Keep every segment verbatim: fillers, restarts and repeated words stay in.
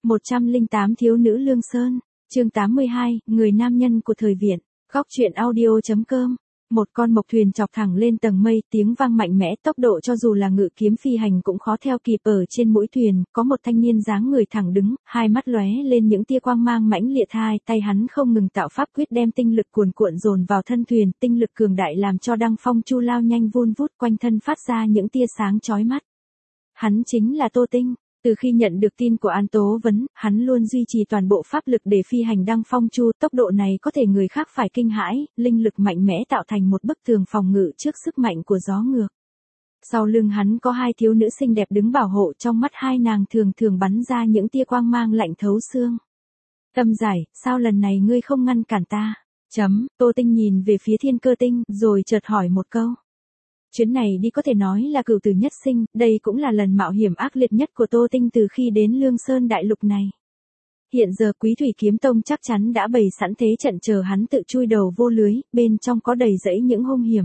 một trăm lẻ tám Thiếu nữ Lương Sơn, chương tám mươi hai, Người nam nhân của thời Viện, góc truyện audio.com. Một con mộc thuyền chọc thẳng lên tầng mây, tiếng vang mạnh mẽ, tốc độ cho dù là ngự kiếm phi hành cũng khó theo kịp. Ở trên mũi thuyền, có một thanh niên dáng người thẳng đứng, hai mắt lóe lên những tia quang mang mãnh liệt, hai tay hắn không ngừng tạo pháp quyết đem tinh lực cuồn cuộn dồn vào thân thuyền, tinh lực cường đại làm cho Đăng Phong Chu lao nhanh vun vút quanh thân phát ra những tia sáng chói mắt. Hắn chính là Tô Tinh. Từ khi nhận được tin của An Tố Vấn, hắn luôn duy trì toàn bộ pháp lực để phi hành Đăng Phong Chu, tốc độ này có thể người khác phải kinh hãi, linh lực mạnh mẽ tạo thành một bức tường phòng ngự trước sức mạnh của gió ngược. Sau lưng hắn có hai thiếu nữ xinh đẹp đứng bảo hộ, trong mắt hai nàng thường thường bắn ra những tia quang mang lạnh thấu xương. Tâm Giải, sao lần này ngươi không ngăn cản ta? Chấm, Tô Tinh nhìn về phía Thiên Cơ Tinh, rồi chợt hỏi một câu. Chuyến này đi có thể nói là cửu tử nhất sinh, đây cũng là lần mạo hiểm ác liệt nhất của Tô Tinh từ khi đến Lương Sơn đại lục này. Hiện giờ Quý Thủy Kiếm Tông chắc chắn đã bày sẵn thế trận chờ hắn tự chui đầu vô lưới, bên trong có đầy rẫy những hung hiểm.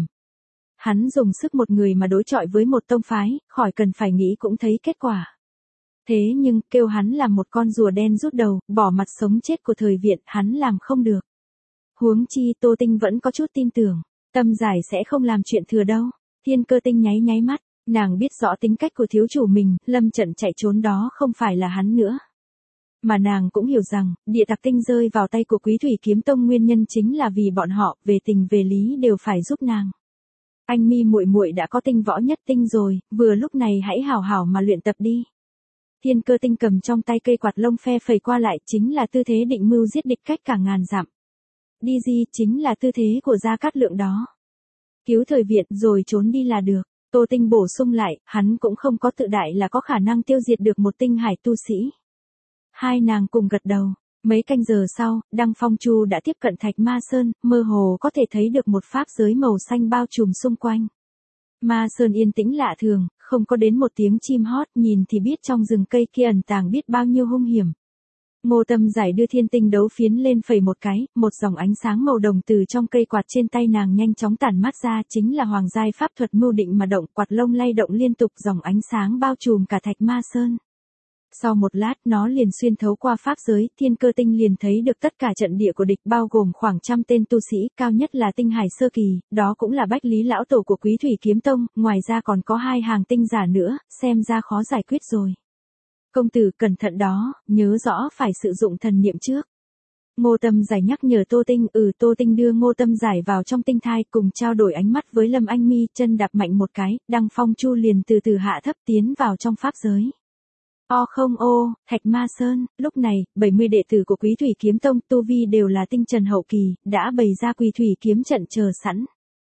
Hắn dùng sức một người mà đối chọi với một tông phái, khỏi cần phải nghĩ cũng thấy kết quả. Thế nhưng, kêu hắn làm một con rùa đen rút đầu, bỏ mặt sống chết của thời Viện, hắn làm không được. Huống chi Tô Tinh vẫn có chút tin tưởng, Tâm Giải sẽ không làm chuyện thừa đâu. Thiên Cơ Tinh nháy nháy mắt, nàng biết rõ tính cách của thiếu chủ mình, lâm trận chạy trốn đó không phải là hắn nữa. Mà nàng cũng hiểu rằng, địa tặc tinh rơi vào tay của Quý Thủy Kiếm Tông nguyên nhân chính là vì bọn họ, về tình về lý đều phải giúp nàng. Anh Mi muội muội đã có tinh võ nhất tinh rồi, vừa lúc này hãy hảo hảo mà luyện tập đi. Thiên Cơ Tinh cầm trong tay cây quạt lông phe phẩy qua lại, chính là tư thế định mưu giết địch cách cả ngàn dặm. Đi di chính là tư thế của Gia Cát Lượng đó. Cứu thời Viện rồi trốn đi là được. Tô Tinh bổ sung lại, hắn cũng không có tự đại là có khả năng tiêu diệt được một tinh hải tu sĩ. Hai nàng cùng gật đầu. Mấy canh giờ sau, Đăng Phong Chu đã tiếp cận Thạch Ma Sơn, mơ hồ có thể thấy được một pháp giới màu xanh bao trùm xung quanh. Ma Sơn yên tĩnh lạ thường, không có đến một tiếng chim hót, nhìn thì biết trong rừng cây kia ẩn tàng biết bao nhiêu hung hiểm. Ngô Tâm Giải đưa thiên tinh đấu phiến lên phẩy một cái, một dòng ánh sáng màu đồng từ trong cây quạt trên tay nàng nhanh chóng tản mát ra, chính là hoàng giai pháp thuật mưu định mà động, quạt lông lay động liên tục, dòng ánh sáng bao trùm cả Thạch Ma Sơn. Sau một lát nó liền xuyên thấu qua pháp giới, Thiên Cơ Tinh liền thấy được tất cả trận địa của địch bao gồm khoảng trăm tên tu sĩ, cao nhất là tinh hải sơ kỳ, đó cũng là Bách Lý lão tổ của Quý Thủy Kiếm Tông, ngoài ra còn có hai hàng tinh giả nữa, xem ra khó giải quyết rồi. Công tử cẩn thận đó, nhớ rõ phải sử dụng thần niệm trước. Ngô Tâm Giải nhắc nhở Tô Tinh, ừ Tô Tinh đưa Ngô Tâm Giải vào trong tinh thai cùng trao đổi ánh mắt với Lâm Anh Mi, chân đạp mạnh một cái, Đăng Phong Chu liền từ từ hạ thấp tiến vào trong pháp giới. O không ô, Thạch Ma Sơn, lúc này, bảy mươi đệ tử của Quý Thủy Kiếm Tông tu vi đều là tinh trần hậu kỳ, đã bày ra Quý Thủy kiếm trận chờ sẵn.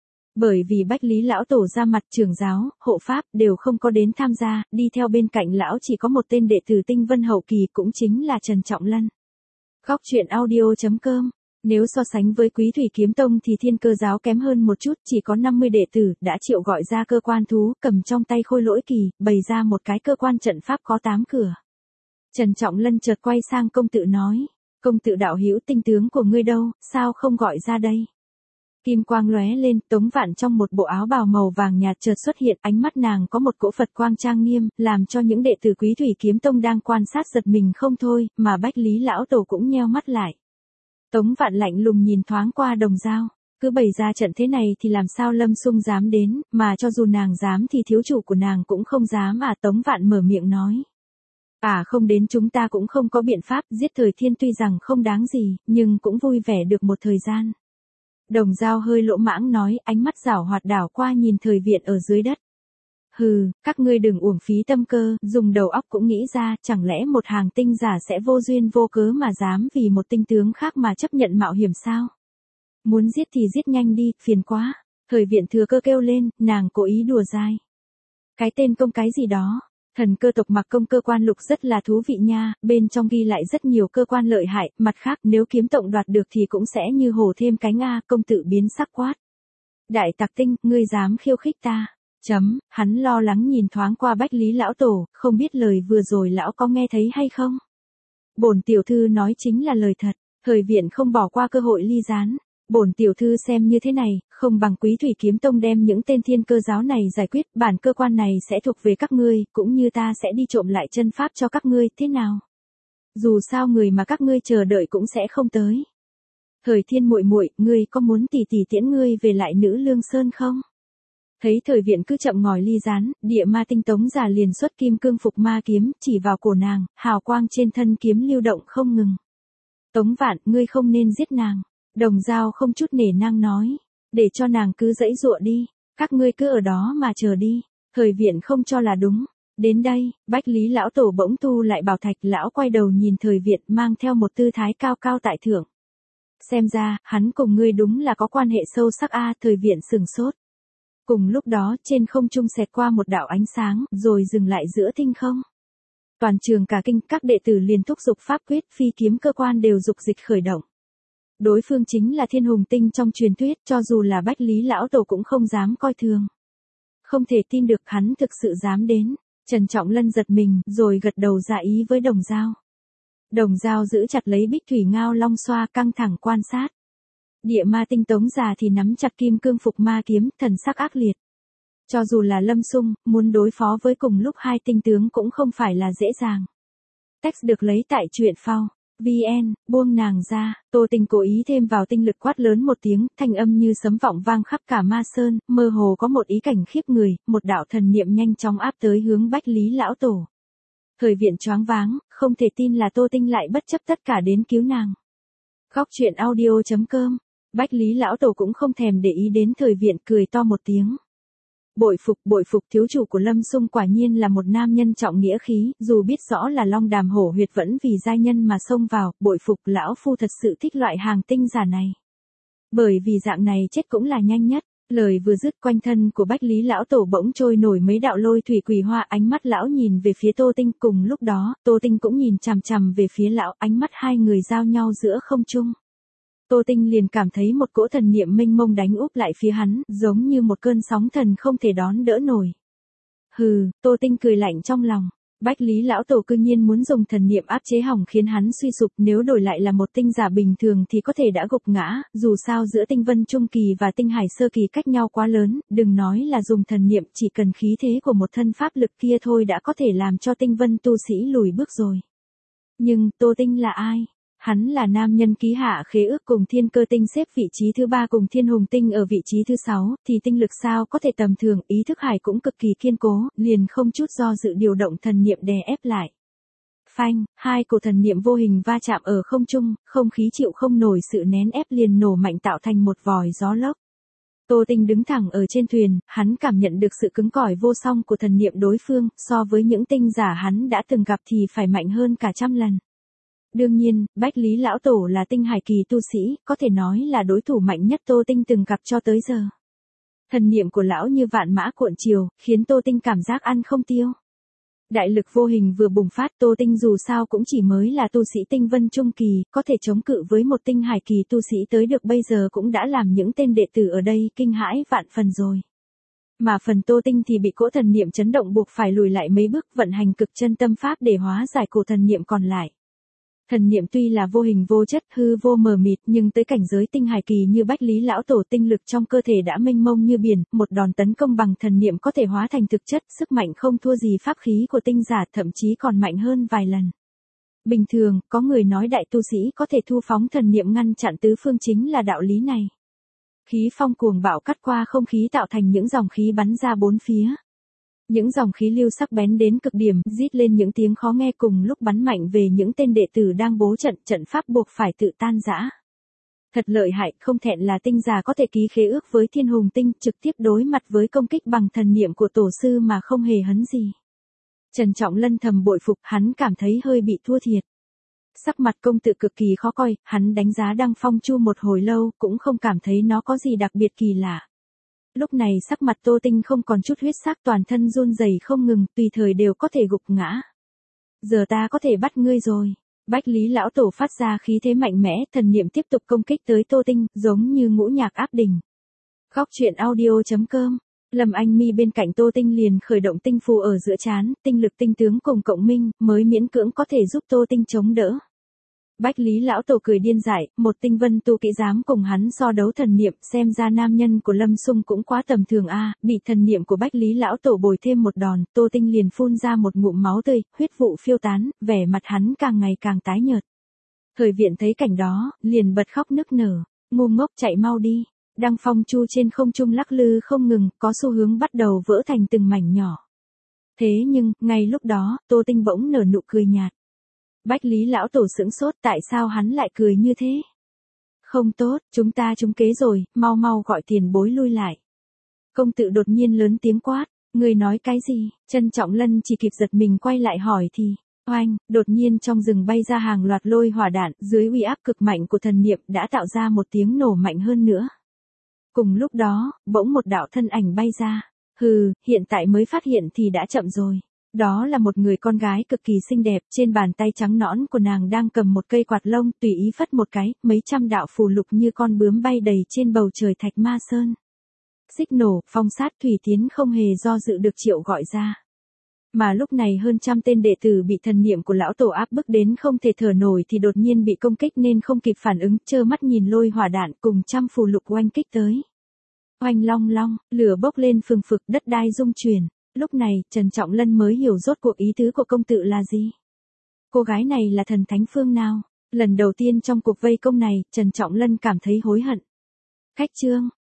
Bởi vì Bách Lý lão tổ ra mặt, trưởng giáo, hộ pháp đều không có đến tham gia, đi theo bên cạnh lão chỉ có một tên đệ tử tinh vân hậu kỳ cũng chính là Trần Trọng Lân. Góc truyện audio.com. Nếu so sánh với Quý Thủy Kiếm Tông thì Thiên Cơ giáo kém hơn một chút, chỉ có năm mươi đệ tử, đã triệu gọi ra cơ quan thú, cầm trong tay khôi lỗi kỳ, bày ra một cái cơ quan trận pháp có tám cửa. Trần Trọng Lân chợt quay sang công tử nói, công tử đạo hữu tinh tướng của ngươi đâu, sao không gọi ra đây? Kim quang lóe lên, Tống Vạn trong một bộ áo bào màu vàng nhạt chợt xuất hiện, ánh mắt nàng có một cỗ Phật quang trang nghiêm, làm cho những đệ tử Quý Thủy Kiếm Tông đang quan sát giật mình không thôi, mà Bách Lý lão tổ cũng nheo mắt lại. Tống Vạn lạnh lùng nhìn thoáng qua Đồng Dao, cứ bày ra trận thế này thì làm sao Lâm Xung dám đến, mà cho dù nàng dám thì thiếu chủ của nàng cũng không dám à. Tống Vạn mở miệng nói. À không đến chúng ta cũng không có biện pháp, giết Thời Thiên tuy rằng không đáng gì, nhưng cũng vui vẻ được một thời gian. Đồng Dao hơi lỗ mãng nói, ánh mắt giảo hoạt đảo qua nhìn Thời Viện ở dưới đất. Hừ, các ngươi đừng uổng phí tâm cơ, dùng đầu óc cũng nghĩ ra, chẳng lẽ một hàng tinh giả sẽ vô duyên vô cớ mà dám vì một tinh tướng khác mà chấp nhận mạo hiểm sao? Muốn giết thì giết nhanh đi, phiền quá. Thời Viện thừa cơ kêu lên, nàng cố ý đùa dai. Cái tên công cái gì đó, thần cơ tộc Mặc Công cơ quan lục rất là thú vị nha, bên trong ghi lại rất nhiều cơ quan lợi hại, mặt khác nếu kiếm tộng đoạt được thì cũng sẽ như hổ thêm cánh a. Công tử biến sắc quát. Đại tặc tinh, ngươi dám khiêu khích ta? Chấm, hắn lo lắng nhìn thoáng qua Bách Lý lão tổ, không biết lời vừa rồi lão có nghe thấy hay không? Bổn tiểu thư nói chính là lời thật, Thời Viện không bỏ qua cơ hội ly gián. Bổn tiểu thư xem như thế này, không bằng Quý Thủy Kiếm Tông đem những tên Thiên Cơ giáo này giải quyết, bản cơ quan này sẽ thuộc về các ngươi, cũng như ta sẽ đi trộm lại chân pháp cho các ngươi, thế nào? Dù sao người mà các ngươi chờ đợi cũng sẽ không tới. Thời Thiên muội muội, ngươi có muốn tỷ tỷ tiễn ngươi về lại Nữ Lương Sơn không? Thấy Thời Viện cứ chậm ngòi ly gián, Địa Ma Tinh Tống già liền xuất kim cương phục ma kiếm, chỉ vào cổ nàng, hào quang trên thân kiếm lưu động không ngừng. Tống Vạn, ngươi không nên giết nàng. Đồng Dao không chút nể nang nói, để cho nàng cứ dãy dụa đi, các ngươi cứ ở đó mà chờ đi. Thời Viện không cho là đúng. Đến đây, Bách Lý lão tổ bỗng thu lại bảo thạch, lão quay đầu nhìn Thời Viện mang theo một tư thái cao cao tại thượng. Xem ra, hắn cùng ngươi đúng là có quan hệ sâu sắc a. À, Thời Viện sừng sốt. Cùng lúc đó, trên không trung xẹt qua một đạo ánh sáng, rồi dừng lại giữa tinh không. Toàn trường cả kinh, các đệ tử liền thúc giục pháp quyết, phi kiếm cơ quan đều dục dịch khởi động. Đối phương chính là Thiên Hùng Tinh trong truyền thuyết, cho dù là Bách Lý lão tổ cũng không dám coi thường. Không thể tin được hắn thực sự dám đến. Trần Trọng Lân giật mình, rồi gật đầu dạ ý với Đồng Dao. Đồng Dao giữ chặt lấy Bích Thủy Ngao Long xoa, căng thẳng quan sát. Địa Ma Tinh Tống già thì nắm chặt kim cương phục ma kiếm, thần sắc ác liệt. Cho dù là Lâm Sung, muốn đối phó với cùng lúc hai tinh tướng cũng không phải là dễ dàng. Text được lấy tại truyện phao. vê en, buông nàng ra, Tô Tinh cố ý thêm vào tinh lực quát lớn một tiếng, thanh âm như sấm vọng vang khắp cả Ma Sơn, mơ hồ có một ý cảnh khiếp người, một đạo thần niệm nhanh chóng áp tới hướng Bách Lý lão tổ. Thời Viện choáng váng, không thể tin là Tô Tinh lại bất chấp tất cả đến cứu nàng. Góc truyện audio chấm com. Bách Lý lão tổ cũng không thèm để ý đến Thời Viện, cười to một tiếng. Bội phục, bội phục, thiếu chủ của Lâm Sung quả nhiên là một nam nhân trọng nghĩa khí, dù biết rõ là Long Đàm Hổ Huyệt vẫn vì giai nhân mà xông vào, bội phục, lão phu thật sự thích loại hàng tinh giả này. Bởi vì dạng này chết cũng là nhanh nhất. Lời vừa dứt, quanh thân của Bách Lý lão tổ bỗng trôi nổi mấy đạo lôi thủy quỳ hoa, ánh mắt lão nhìn về phía Tô Tinh, cùng lúc đó, Tô Tinh cũng nhìn chằm chằm về phía lão, ánh mắt hai người giao nhau giữa không trung. Tô Tinh liền cảm thấy một cỗ thần niệm mênh mông đánh úp lại phía hắn, giống như một cơn sóng thần không thể đón đỡ nổi. Hừ, Tô Tinh cười lạnh trong lòng. Bách Lý lão tổ cư nhiên muốn dùng thần niệm áp chế hỏng khiến hắn suy sụp, nếu đổi lại là một tinh giả bình thường thì có thể đã gục ngã, dù sao giữa tinh vân trung kỳ và tinh hải sơ kỳ cách nhau quá lớn, đừng nói là dùng thần niệm, chỉ cần khí thế của một thân pháp lực kia thôi đã có thể làm cho tinh vân tu sĩ lùi bước rồi. Nhưng, Tô Tinh là ai? Hắn là nam nhân ký hạ khế ước cùng Thiên Cơ Tinh xếp vị trí thứ ba cùng Thiên Hùng Tinh ở vị trí thứ sáu, thì tinh lực sao có thể tầm thường, ý thức hải cũng cực kỳ kiên cố, liền không chút do dự điều động thần niệm đè ép lại. Phanh, hai cổ thần niệm vô hình va chạm ở không trung, không khí chịu không nổi sự nén ép liền nổ mạnh tạo thành một vòi gió lốc. Tô Tinh đứng thẳng ở trên thuyền, hắn cảm nhận được sự cứng cỏi vô song của thần niệm đối phương, so với những tinh giả hắn đã từng gặp thì phải mạnh hơn cả trăm lần. Đương nhiên, Bách Lý lão tổ là tinh hải kỳ tu sĩ, có thể nói là đối thủ mạnh nhất Tô Tinh từng gặp cho tới giờ. Thần niệm của lão như vạn mã cuộn chiều, khiến Tô Tinh cảm giác ăn không tiêu. Đại lực vô hình vừa bùng phát, Tô Tinh dù sao cũng chỉ mới là tu sĩ tinh vân trung kỳ, có thể chống cự với một tinh hải kỳ tu sĩ tới được bây giờ cũng đã làm những tên đệ tử ở đây kinh hãi vạn phần rồi. Mà phần Tô Tinh thì bị cỗ thần niệm chấn động buộc phải lùi lại mấy bước, vận hành cực chân tâm pháp để hóa giải cổ thần niệm còn lại. Thần niệm tuy là vô hình vô chất, hư vô mờ mịt, nhưng tới cảnh giới tinh hải kỳ như Bách Lý lão tổ, tinh lực trong cơ thể đã mênh mông như biển, một đòn tấn công bằng thần niệm có thể hóa thành thực chất, sức mạnh không thua gì pháp khí của tinh giả, thậm chí còn mạnh hơn vài lần. Bình thường, có người nói đại tu sĩ có thể thu phóng thần niệm ngăn chặn tứ phương chính là đạo lý này. Khí phong cuồng bạo cắt qua không khí tạo thành những dòng khí bắn ra bốn phía. Những dòng khí lưu sắc bén đến cực điểm, rít lên những tiếng khó nghe cùng lúc bắn mạnh về những tên đệ tử đang bố trận, trận pháp buộc phải tự tan rã. Thật lợi hại, không thẹn là tinh giả có thể ký khế ước với Thiên Hùng Tinh, trực tiếp đối mặt với công kích bằng thần niệm của tổ sư mà không hề hấn gì. Trần Trọng Lân thầm bội phục, hắn cảm thấy hơi bị thua thiệt. Sắc mặt công tử cực kỳ khó coi, hắn đánh giá Đăng Phong Chu một hồi lâu, cũng không cảm thấy nó có gì đặc biệt kỳ lạ. Lúc này sắc mặt Tô Tinh không còn chút huyết sắc, toàn thân run rẩy không ngừng, tùy thời đều có thể gục ngã. Giờ ta có thể bắt ngươi rồi. Bách Lý lão tổ phát ra khí thế mạnh mẽ, thần niệm tiếp tục công kích tới Tô Tinh, giống như ngũ nhạc áp đỉnh. Góc truyện audio chấm com. Lâm Anh Mi bên cạnh Tô Tinh liền khởi động tinh phù ở giữa trán, tinh lực tinh tướng cùng cộng minh, mới miễn cưỡng có thể giúp Tô Tinh chống đỡ. Bách Lý lão tổ cười điên dại, một tinh vân tu kỹ dám cùng hắn so đấu thần niệm, xem ra nam nhân của Lâm Sung cũng quá tầm thường a. Bị thần niệm của Bách Lý lão tổ bồi thêm một đòn, Tô Tinh liền phun ra một ngụm máu tươi, huyết vụ phiêu tán, vẻ mặt hắn càng ngày càng tái nhợt. Thời Viện thấy cảnh đó, liền bật khóc nức nở, ngu ngốc chạy mau đi. Đăng phong chu trên không trung lắc lư không ngừng, có xu hướng bắt đầu vỡ thành từng mảnh nhỏ. Thế nhưng, ngay lúc đó, Tô Tinh bỗng nở nụ cười nhạt. Bách Lý lão tổ sững sốt, tại sao hắn lại cười như thế? Không tốt, chúng ta trúng kế rồi, mau mau gọi tiền bối lui lại. Công tử đột nhiên lớn tiếng quát, người nói cái gì? Trân Trọng Lân chỉ kịp giật mình quay lại hỏi thì, oanh, đột nhiên trong rừng bay ra hàng loạt lôi hỏa đạn, dưới uy áp cực mạnh của thần niệm đã tạo ra một tiếng nổ mạnh hơn nữa. Cùng lúc đó, bỗng một đạo thân ảnh bay ra. Hừ, hiện tại mới phát hiện thì đã chậm rồi. Đó là một người con gái cực kỳ xinh đẹp, trên bàn tay trắng nõn của nàng đang cầm một cây quạt lông, tùy ý phất một cái, mấy trăm đạo phù lục như con bướm bay đầy trên bầu trời Thạch Ma Sơn. Xích nổ, phong sát thủy tiến không hề do dự được triệu gọi ra. Mà lúc này hơn trăm tên đệ tử bị thần niệm của lão tổ áp bức đến không thể thở nổi thì đột nhiên bị công kích nên không kịp phản ứng, trơ mắt nhìn lôi hỏa đạn cùng trăm phù lục oanh kích tới. Oanh long long, lửa bốc lên phừng phực, đất đai rung chuyển. Lúc này, Trần Trọng Lân mới hiểu rốt cuộc ý tứ của công tử là gì. Cô gái này là thần thánh phương nào? Lần đầu tiên trong cuộc vây công này, Trần Trọng Lân cảm thấy hối hận. Khách trương,